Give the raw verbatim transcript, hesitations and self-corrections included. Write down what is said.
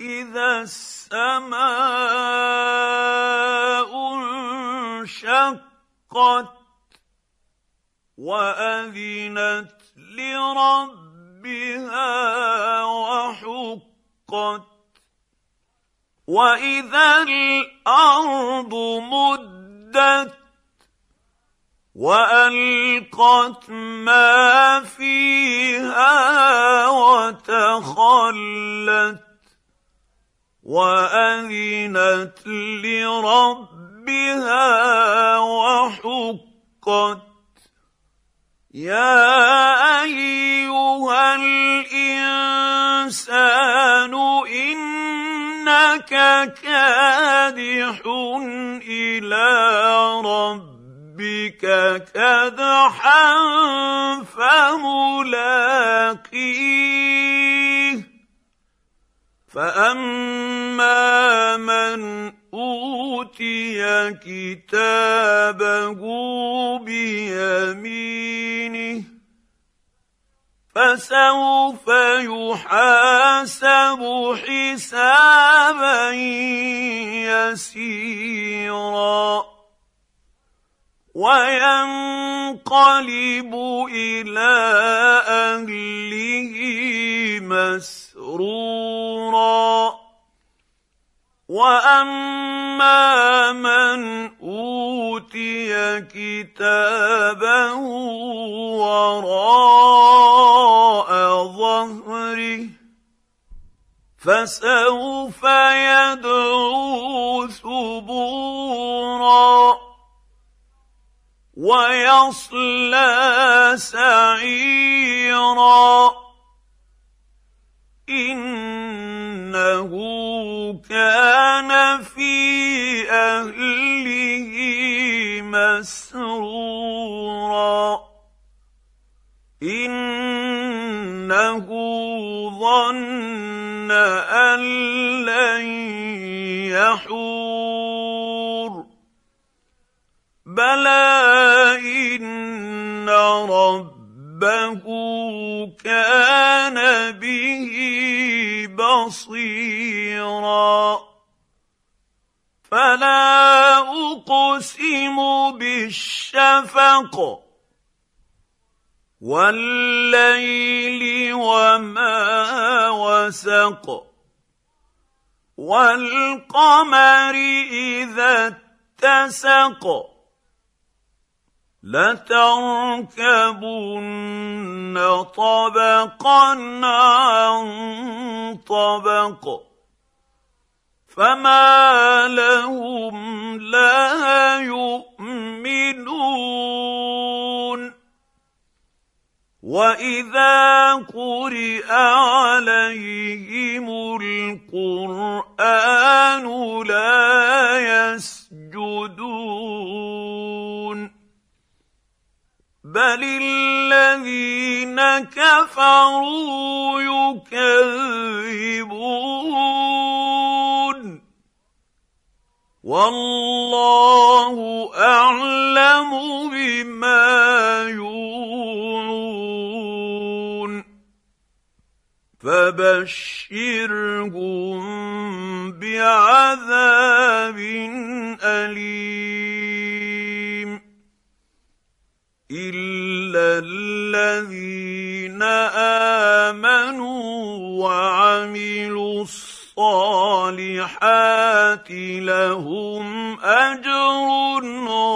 إذا السماء انشقت وأذنت لربها وحقت وإذا الأرض مدت وألقت ما فيها وتخلت وأذنت لربها وحقت يا أيها الإنسان إنك كادح إلى ربك كدحا فملاقيه فأما من أوتي كتابه بيمينه فسوف يحاسب حسابا يسيرا وينقلب إلى أهله مسرورا وأما من أوتي كتابه وراء ظهره فسوف يدعو ثبورا ويصلى سعيرا إنه كان في أهله مسرورا إنه ظن أن لن يحور بلى إن ربه كان به بصيرا فلا أقسم بالشفق والليل وما وسق والقمر إذا اتسق لتركبن طبقا عن طبق فما لهم لا يؤمنون وإذا قرئ عليهم القرآن لا يسجدون بل الذين كفروا يكذبون والله أعلم بما يوعون فبشرهم بعذاب أليم إلا الذين آمنوا وعملوا الصالحات لهم أجر